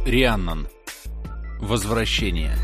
Рианнан. Возвращение.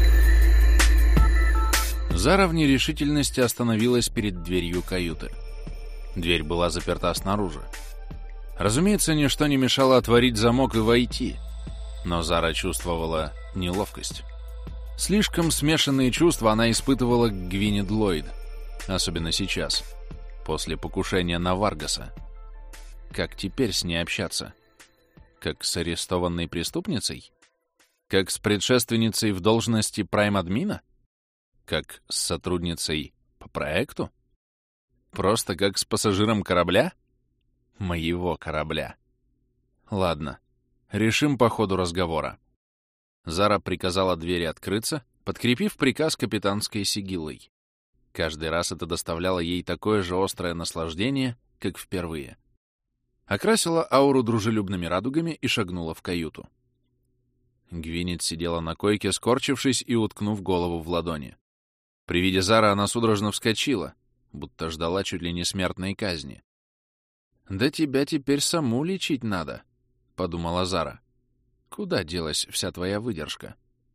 Зара в нерешительности остановилась перед дверью каюты. Дверь была заперта снаружи. Разумеется, ничто не мешало отворить замок и войти, но Зара чувствовала неловкость. Слишком смешанные чувства она испытывала к Гвинет Ллойд, особенно сейчас, после покушения на Варгаса. Как теперь с ней общаться? Как с арестованной преступницей? Как с предшественницей в должности прайм-админа? Как с сотрудницей по проекту? Просто как с пассажиром корабля? Моего корабля. Ладно, решим по ходу разговора. Зара приказала двери открыться, подкрепив приказ капитанской сигиллой. Каждый раз это доставляло ей такое же острое наслаждение, как впервые. Окрасила ауру дружелюбными радугами и шагнула в каюту. Гвинет сидела на койке, скорчившись и уткнув голову в ладони. При виде Зары она судорожно вскочила, будто ждала чуть ли не смертной казни. «Да тебя теперь саму лечить надо», — подумала Зара. «Куда делась вся твоя выдержка?»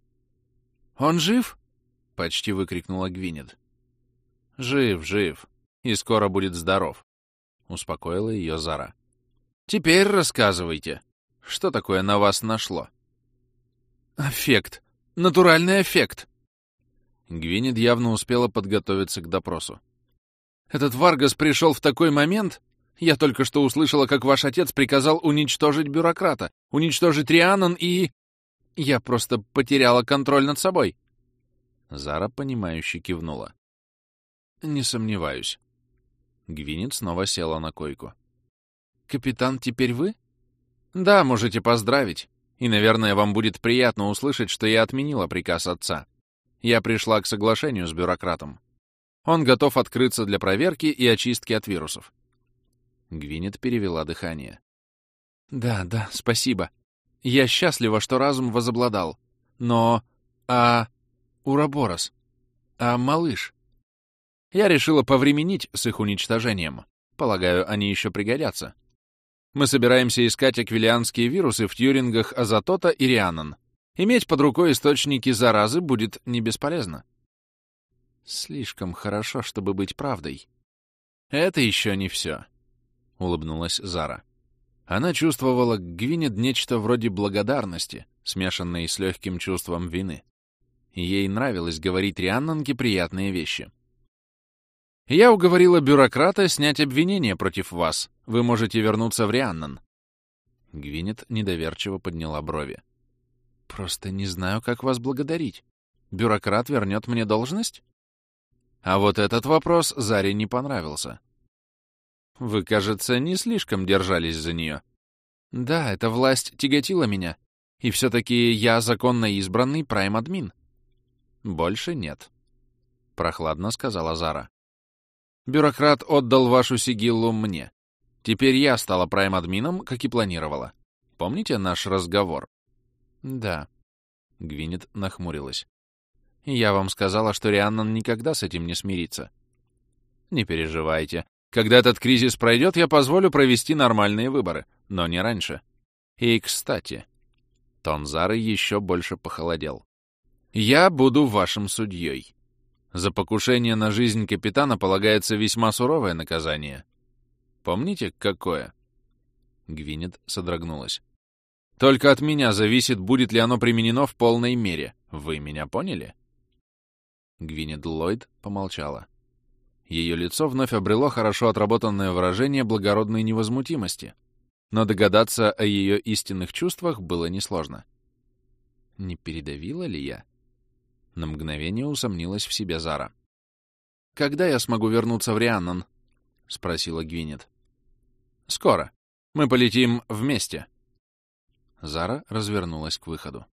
«Он жив?» — почти выкрикнула Гвинет. «Жив, жив. И скоро будет здоров», — успокоила ее Зара. «Теперь рассказывайте, что такое на вас нашло?» «Аффект. Натуральный аффект». Гвинет явно успела подготовиться к допросу. «Этот Варгас пришел в такой момент. Я только что услышала, как ваш отец приказал уничтожить бюрократа, уничтожить Рианнан и... Я просто потеряла контроль над собой». Зара, понимающе кивнула. «Не сомневаюсь». Гвинет снова села на койку. «Капитан, теперь вы?» «Да, можете поздравить. И, наверное, вам будет приятно услышать, что я отменила приказ отца. Я пришла к соглашению с бюрократом. Он готов открыться для проверки и очистки от вирусов». Гвинет перевела дыхание. «Да, спасибо. Я счастлива, что разум возобладал. Но... Ураборос? Малыш?» Я решила повременить с их уничтожением. Полагаю, они еще пригодятся. Мы собираемся искать аквилианские вирусы в тьюрингах Азатота и Рианнан. Иметь под рукой источники заразы будет не бесполезно. Слишком хорошо, чтобы быть правдой. Это еще не все, — улыбнулась Зара. Она чувствовала к Гвинет нечто вроде благодарности, смешанной с легким чувством вины. Ей нравилось говорить Рианнанке приятные вещи. «Я уговорила бюрократа снять обвинение против вас. Вы можете вернуться в Рианнан». Гвинет недоверчиво подняла брови. «Просто не знаю, как вас благодарить. Бюрократ вернет мне должность?» А вот этот вопрос Заре не понравился. «Вы, кажется, не слишком держались за нее». «Да, эта власть тяготила меня. И все-таки я законно избранный прайм-админ». «Больше нет», — прохладно сказала Зара. «Бюрократ отдал вашу сигиллу мне. Теперь я стала прайм-админом, как и планировала. Помните наш разговор?» «Да». Гвинет нахмурилась. «Я вам сказала, что Рианнан никогда с этим не смирится». «Не переживайте. Когда этот кризис пройдет, я позволю провести нормальные выборы, но не раньше. И, кстати...» Тон Зары еще больше похолодел. «Я буду вашим судьей. За покушение на жизнь капитана полагается весьма суровое наказание. Помните, какое?» Гвинет содрогнулась. «Только от меня зависит, будет ли оно применено в полной мере. Вы меня поняли?» Гвинет Ллойд помолчала. Ее лицо вновь обрело хорошо отработанное выражение благородной невозмутимости, но догадаться о ее истинных чувствах было несложно. «Не передавила ли я?» На мгновение усомнилась в себе Зара. «Когда я смогу вернуться в Рианнан?» — спросила Гвинет. «Скоро. Мы полетим вместе». Зара развернулась к выходу.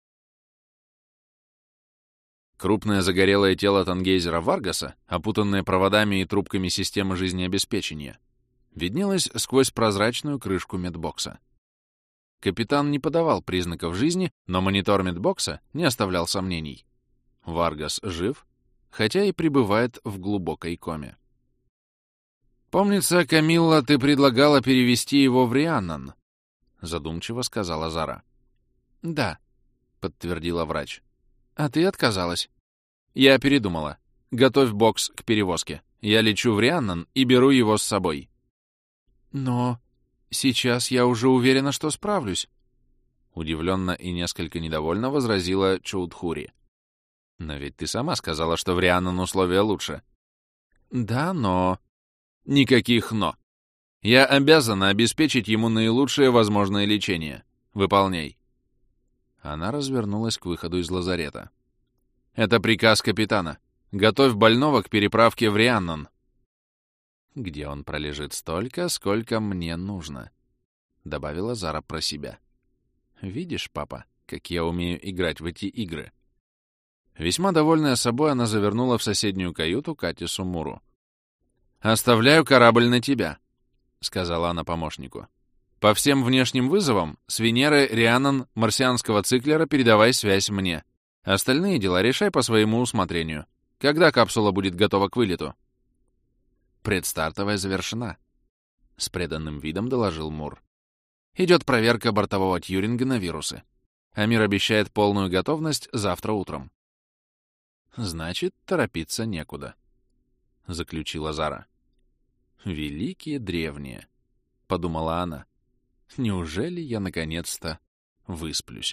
Крупное загорелое тело тангейзера Варгаса, опутанное проводами и трубками системы жизнеобеспечения, виднелось сквозь прозрачную крышку медбокса. Капитан не подавал признаков жизни, но монитор медбокса не оставлял сомнений. Варгас жив, хотя и пребывает в глубокой коме. «Помнится, Камилла, ты предлагала перевести его в Рианнан», — задумчиво сказала Зара. «Да», — подтвердила врач. «А ты отказалась». «Я передумала. Готовь бокс к перевозке. Я лечу в Рианнан и беру его с собой». «Но сейчас я уже уверена, что справлюсь», — удивленно и несколько недовольно возразила Чоудхури. «Но ведь ты сама сказала, что в Рианнан условия лучше». «Да, но...» «Никаких «но». Я обязана обеспечить ему наилучшее возможное лечение. Выполняй». Она развернулась к выходу из лазарета. «Это приказ капитана. Готовь больного к переправке в Рианнан». «Где он пролежит столько, сколько мне нужно», — добавила Зара про себя. «Видишь, папа, как я умею играть в эти игры?» Весьма довольная собой, она завернула в соседнюю каюту Катису Муру. «Оставляю корабль на тебя», — сказала она помощнику. «По всем внешним вызовам с Венеры, Рианнан, марсианского циклера передавай связь мне. Остальные дела решай по своему усмотрению. Когда капсула будет готова к вылету?» «Предстартовая завершена», — с преданным видом доложил Мур. «Идет проверка бортового тьюринга на вирусы. Амир обещает полную готовность завтра утром». «Значит, торопиться некуда», — заключила Зара. «Великие древние», — подумала она. «Неужели я наконец-то высплюсь?»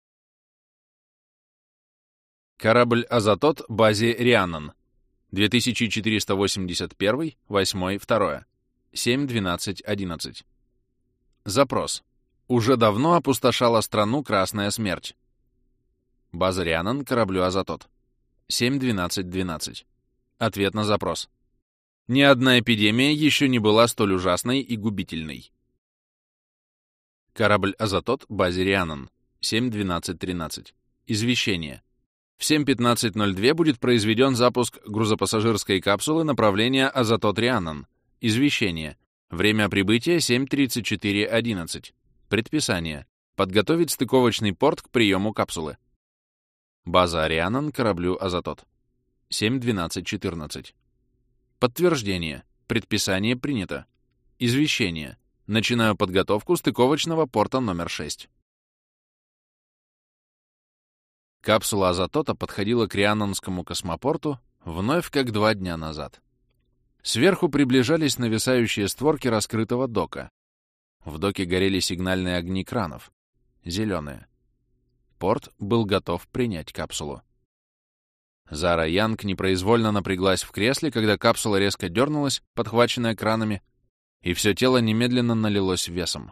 Корабль «Азатот», базе Рианнан. 2481, 8-2, 7-12-11. Запрос. Уже давно опустошала страну Красная Смерть. База Рианнан кораблю «Азатот». 7-12-12. Ответ на запрос. Ни одна эпидемия еще не была столь ужасной и губительной. Корабль «Азатот», базе Рианнан. 7-12-13. Извещение. В 7:15:02 будет произведен запуск грузопассажирской капсулы направления «Азатот Рианнан». Извещение. Время прибытия 7:34:11. Предписание. Подготовить стыковочный порт к приему капсулы. База Рианнан кораблю «Азатот». 7:12:14. Подтверждение. Предписание принято. Извещение. Начинаю подготовку стыковочного порта номер 6. Капсула «Азатота» подходила к Рианнанскому космопорту вновь как 2 дня назад. Сверху приближались нависающие створки раскрытого дока. В доке горели сигнальные огни кранов. Зеленые. Порт был готов принять капсулу. Зара Янг непроизвольно напряглась в кресле, когда капсула резко дернулась, подхваченная кранами, и все тело немедленно налилось весом.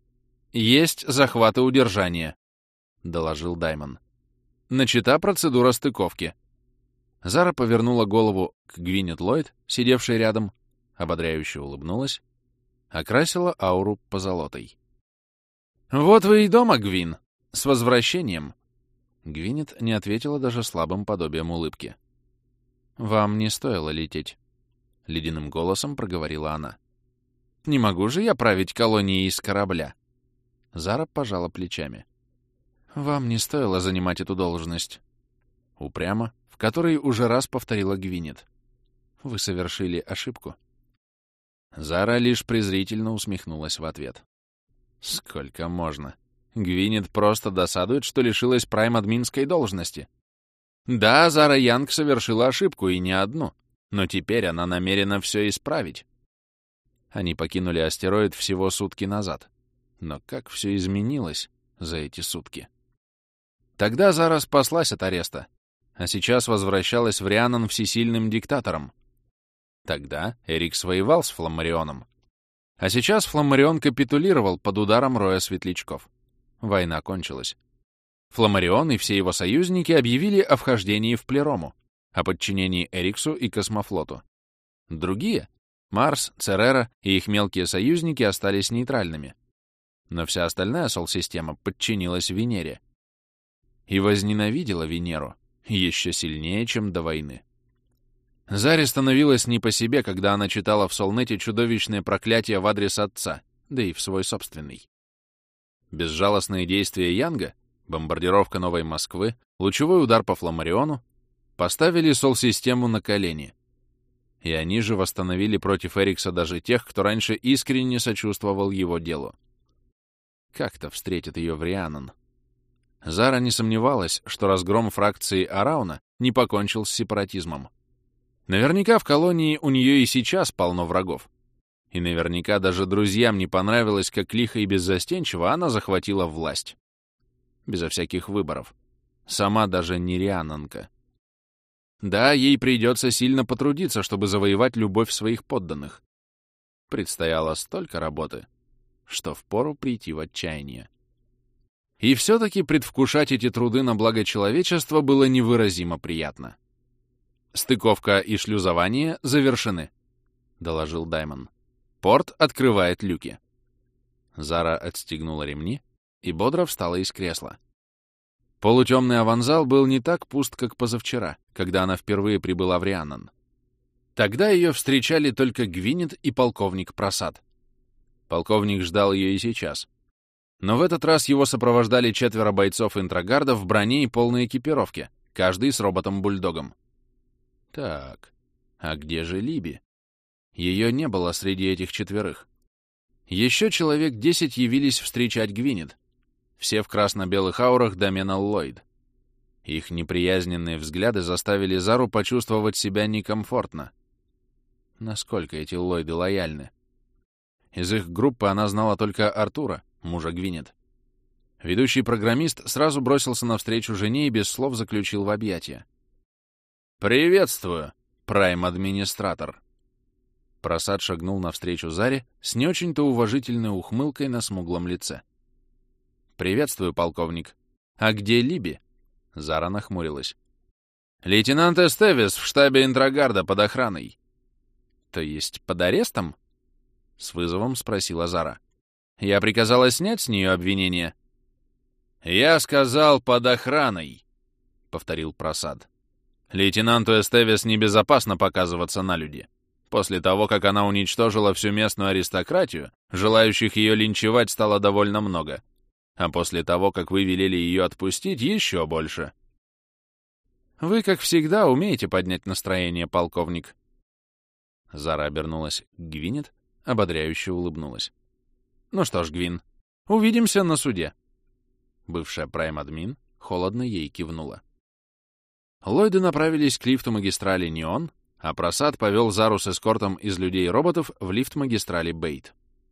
«Есть захват и удержание», — доложил Даймон. «Начата процедура стыковки». Зара повернула голову к Гвинет Ллойд, сидевшей рядом, ободряюще улыбнулась, окрасила ауру позолотой. «Вот вы и дома, Гвин! С возвращением!» Гвинет не ответила даже слабым подобием улыбки. «Вам не стоило лететь», — ледяным голосом проговорила она. «Не могу же я править колонией из корабля». Зара пожала плечами. «Вам не стоило занимать эту должность». Упрямо, в которой уже раз повторила Гвинет. «Вы совершили ошибку». Зара лишь презрительно усмехнулась в ответ. «Сколько можно? Гвинет просто досадует, что лишилась прайм-админской должности. Да, Зара Янг совершила ошибку, и не одну, но теперь она намерена все исправить». Они покинули астероид всего сутки назад. Но как все изменилось за эти сутки? Тогда Зара спаслась от ареста, а сейчас возвращалась в Рианнан всесильным диктатором. Тогда Эрикс воевал с Фламмарионом. А сейчас Фламмарион капитулировал под ударом роя светлячков. Война кончилась. Фламмарион и все его союзники объявили о вхождении в Плерому, о подчинении Эриксу и космофлоту. Другие — Марс, Церера и их мелкие союзники — остались нейтральными. Но вся остальная Сол-система подчинилась Венере. И возненавидела Венеру еще сильнее, чем до войны. Заре становилось не по себе, когда она читала в Солнете чудовищные проклятия в адрес отца, да и в свой собственный. Безжалостные действия Янга, бомбардировка Новой Москвы, лучевой удар по Фламмариону поставили Сол-систему на колени. И они же восстановили против Эрикса даже тех, кто раньше искренне сочувствовал его делу. Как-то встретит ее в Рианнан. Зара не сомневалась, что разгром фракции Арауна не покончил с сепаратизмом. Наверняка в колонии у нее и сейчас полно врагов. И наверняка даже друзьям не понравилось, как лихо и беззастенчиво она захватила власть. Безо всяких выборов. Сама даже не риананка. Да, ей придется сильно потрудиться, чтобы завоевать любовь своих подданных. Предстояло столько работы, что впору прийти в отчаяние. И все-таки предвкушать эти труды на благо человечества было невыразимо приятно. «Стыковка и шлюзование завершены», — доложил Даймон. «Порт открывает люки». Зара отстегнула ремни и бодро встала из кресла. Полутемный аванзал был не так пуст, как позавчера, когда она впервые прибыла в Рианнан. Тогда ее встречали только Гвинет и полковник Прасад. Полковник ждал ее и сейчас. Но в этот раз его сопровождали 4 бойцов Интрогарда в броне и полной экипировке, каждый с роботом-бульдогом. Так, а где же Либи? Ее не было среди этих 4. Еще человек 10 явились встречать Гвинет, все в красно-белых аурах домена Ллойд. Их неприязненные взгляды заставили Зару почувствовать себя некомфортно. Насколько эти Ллойды лояльны? Из их группы она знала только Артура, мужа Гвинет. Ведущий программист сразу бросился навстречу жене и без слов заключил в объятия. «Приветствую, прайм-администратор!» Прасад шагнул навстречу Заре с не очень-то уважительной ухмылкой на смуглом лице. «Приветствую, полковник. А где Либи?» Зара нахмурилась. «Лейтенант Эстевис в штабе Интрогарда под охраной». «То есть под арестом?» С вызовом спросила Зара. «Я приказала снять с нее обвинение». «Я сказал под охраной», — повторил Прасад. «Лейтенанту Эстевис небезопасно показываться на люди. После того, как она уничтожила всю местную аристократию, желающих ее линчевать стало довольно много. А после того, как вы велели ее отпустить, еще больше». «Вы, как всегда, умеете поднять настроение, полковник». Зара обернулась к Гвинет, ободряюще улыбнулась. «Ну что ж, Гвин, увидимся на суде». Бывшая прайм-админ холодно ей кивнула. Ллойды направились к лифту магистрали Неон, а Прасад повел Зару с эскортом из людей-роботов в лифт магистрали Бейт.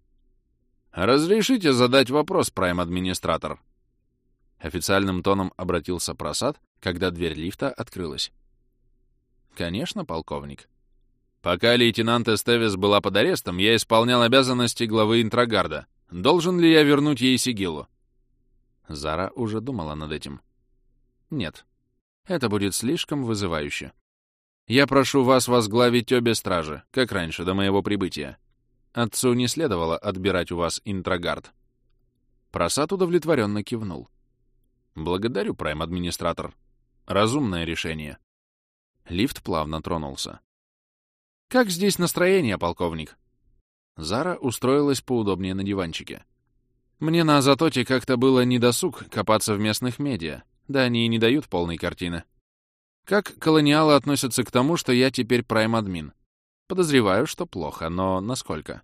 «Разрешите задать вопрос, прайм-администратор?» Официальным тоном обратился Прасад, когда дверь лифта открылась. «Конечно, полковник. Пока лейтенант Эстевис была под арестом, я исполнял обязанности главы Интрогарда. Должен ли я вернуть ей сигиллу?» Зара уже думала над этим. «Нет, это будет слишком вызывающе. Я прошу вас возглавить обе стражи, как раньше, до моего прибытия. Отцу не следовало отбирать у вас Интрогард». Прасад удовлетворенно кивнул. «Благодарю, прайм-администратор. Разумное решение». Лифт плавно тронулся. «Как здесь настроение, полковник?» Зара устроилась поудобнее на диванчике. «Мне на Азатоте как-то было недосуг копаться в местных медиа, да они и не дают полной картины. Как колониалы относятся к тому, что я теперь прайм-админ? Подозреваю, что плохо, но насколько?»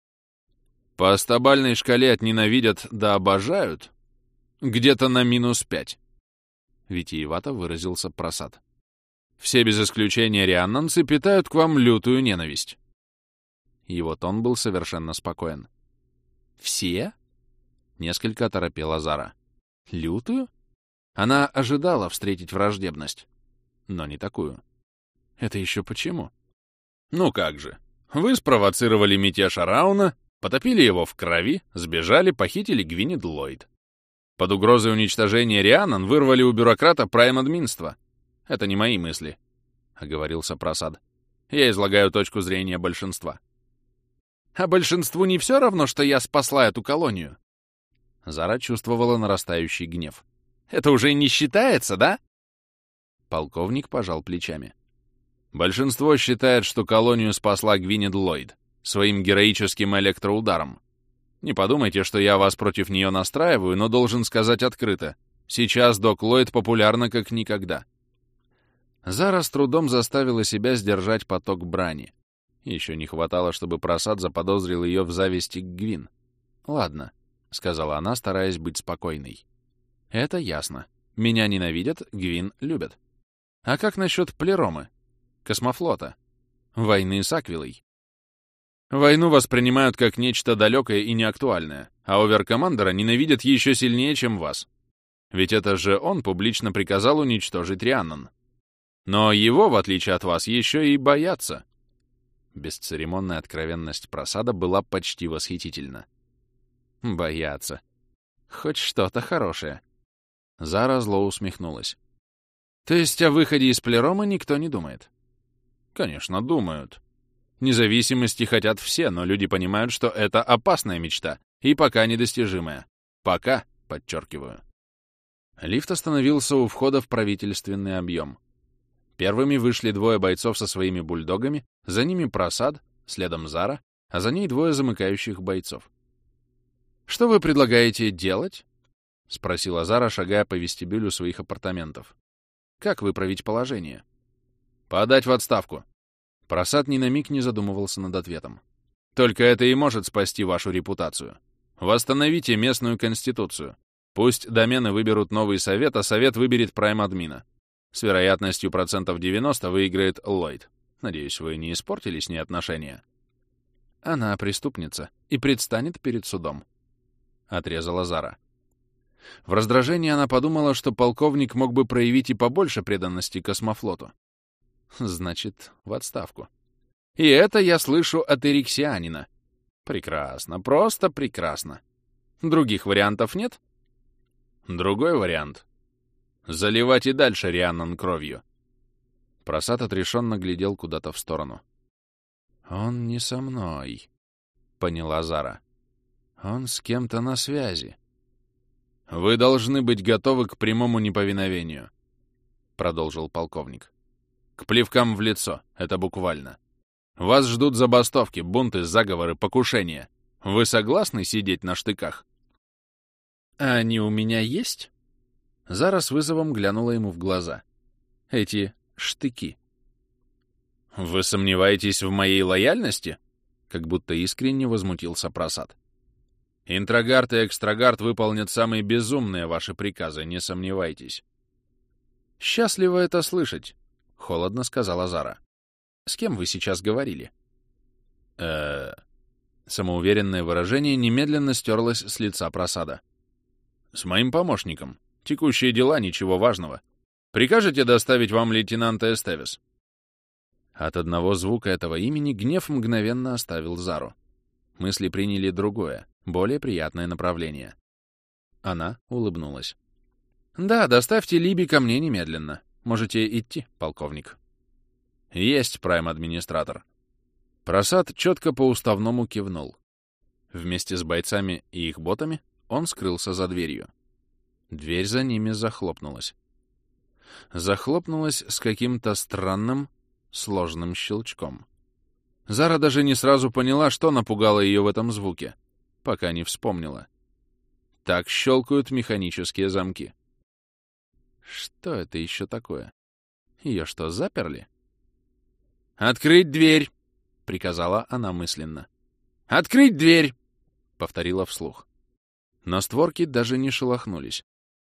«По стабальной шкале от ненавидят до обожают где-то на -5», — витиевато выразился Прасад. «Все без исключения рианнанцы питают к вам лютую ненависть». Его тон был совершенно спокоен. «Все?» — несколько оторопела Зара. «Лютую?» Она ожидала встретить враждебность, но не такую. «Это еще почему?» «Ну как же. Вы спровоцировали мятеж Арауна, потопили его в крови, сбежали, похитили Гвинет Ллойд. Под угрозой уничтожения Рианнан вырвали у бюрократа прайм-админство. Это не мои мысли», — оговорился Прасад. «Я излагаю точку зрения большинства». «А большинству не все равно, что я спасла эту колонию?» Зара чувствовала нарастающий гнев. «Это уже не считается, да?» Полковник пожал плечами. «Большинство считает, что колонию спасла Гвинет Ллойд своим героическим электроударом. Не подумайте, что я вас против нее настраиваю, но должен сказать открыто. Сейчас док Ллойд популярна как никогда». Зара с трудом заставила себя сдержать поток брани. Еще не хватало, чтобы Прасад заподозрил ее в зависти к Гвин. «Ладно», — сказала она, стараясь быть спокойной. Это ясно. Меня ненавидят, Гвин любят. А как насчет Плеромы? Космофлота? Войны с Аквилой? Войну воспринимают как нечто далекое и неактуальное, а оверкомандера ненавидят еще сильнее, чем вас. Ведь это же он публично приказал уничтожить Рианнон. Но его, в отличие от вас, еще и боятся. Бесцеремонная откровенность просада была почти восхитительна. Боятся. Хоть что-то хорошее. Зара зло усмехнулась. То есть о выходе из Плеромы никто не думает? Конечно, думают. Независимости хотят все, но люди понимают, что это опасная мечта и пока недостижимая. Пока, подчеркиваю. Лифт остановился у входа в правительственный объем. Первыми вышли двое бойцов со своими бульдогами, за ними просад, следом Зара, а за ней двое замыкающих бойцов. «Что вы предлагаете делать?» — спросила Зара, шагая по вестибюлю своих апартаментов. «Как выправить положение?» «Подать в отставку». Просад ни на миг не задумывался над ответом. «Только это и может спасти вашу репутацию. Восстановите местную конституцию. Пусть домены выберут новый совет, а совет выберет прайм-админа. С вероятностью 90% выиграет Ллойд. Надеюсь, вы не испортили с ней отношения?» «Она преступница и предстанет перед судом», — отрезала Зара. В раздражении она подумала, что полковник мог бы проявить и побольше преданности космофлоту. Значит, в отставку. И это я слышу от эриксианина. Прекрасно, просто прекрасно. Других вариантов нет? Другой вариант. Заливать и дальше Рианнон кровью. Просад отрешенно глядел куда-то в сторону. «Он не со мной», — поняла Зара. «Он с кем-то на связи». «Вы должны быть готовы к прямому неповиновению», — продолжил полковник. «К плевкам в лицо, это буквально. Вас ждут забастовки, бунты, заговоры, покушения. Вы согласны сидеть на штыках?» «А они у меня есть?» Зара с вызовом глянула ему в глаза. «Эти штыки». «Вы сомневаетесь в моей лояльности?» Как будто искренне возмутился просад. «Интрогард и экстрагард выполнят самые безумные ваши приказы, не сомневайтесь». «Счастливо это слышать», — холодно сказала Зара. «С кем вы сейчас говорили?» Самоуверенное выражение немедленно стерлось с лица просада. «С моим помощником. Текущие дела, ничего важного. Прикажете доставить вам лейтенанта Эстевес?» От одного звука этого имени гнев мгновенно оставил Зару. Мысли приняли другое, более приятное направление. Она улыбнулась. «Да, доставьте Либи ко мне немедленно. Можете идти, полковник». «Есть, прайм-администратор». Просад четко по-уставному кивнул. Вместе с бойцами и их ботами он скрылся за дверью. Дверь за ними захлопнулась. Захлопнулась с каким-то странным, сложным щелчком. Зара даже не сразу поняла, что напугало ее в этом звуке, пока не вспомнила. Так щелкают механические замки. Что это еще такое? Ее что, заперли? «Открыть дверь!» — приказала она мысленно. «Открыть дверь!» — повторила вслух. Но створки даже не шелохнулись.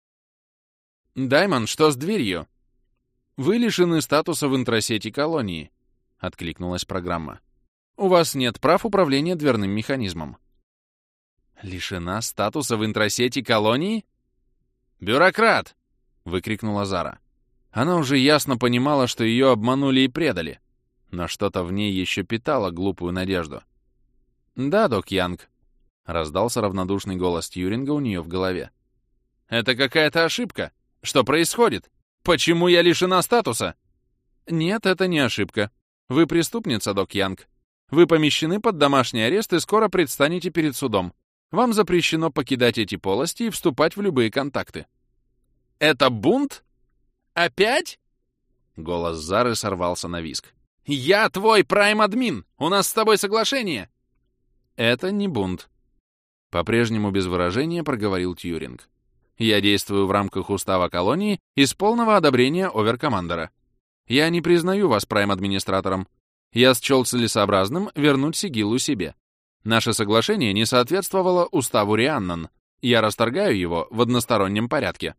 «Даймон, что с дверью?» «Вы лишены статуса в интросети колонии», — откликнулась программа. «У вас нет прав управления дверным механизмом». «Лишена статуса в интросети колонии?» «Бюрократ!» — выкрикнула Зара. Она уже ясно понимала, что ее обманули и предали, но что-то в ней еще питало глупую надежду. «Да, док Янг», — раздался равнодушный голос Тьюринга у нее в голове. «Это какая-то ошибка. Что происходит? Почему я лишена статуса?» «Нет, это не ошибка. Вы преступница, док Янг. Вы помещены под домашний арест и скоро предстанете перед судом. Вам запрещено покидать эти полости и вступать в любые контакты». «Это бунт? Опять?» Голос Зары сорвался на визг. «Я твой прайм-админ! У нас с тобой соглашение!» «Это не бунт», — по-прежнему без выражения проговорил Тьюринг. «Я действую в рамках устава колонии и с полного одобрения оверкомандера. Я не признаю вас прайм-администратором. Я счел целесообразным вернуть сигиллу себе. Наше соглашение не соответствовало уставу Рианнон, Я расторгаю его в одностороннем порядке.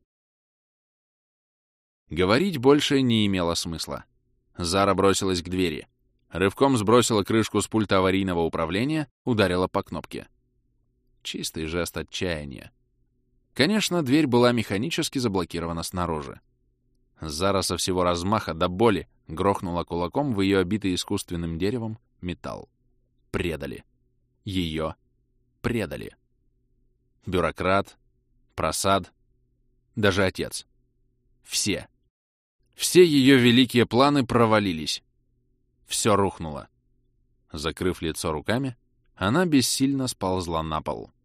Говорить больше не имело смысла. Зара бросилась к двери. Рывком сбросила крышку с пульта аварийного управления, ударила по кнопке. Чистый жест отчаяния. Конечно, дверь была механически заблокирована снаружи. Зара со всего размаха до боли грохнула кулаком в ее обитый искусственным деревом металл. Предали. Ее предали. Бюрократ, просад, даже отец. Все. Все ее великие планы провалились. Все рухнуло. Закрыв лицо руками, она бессильно сползла на пол.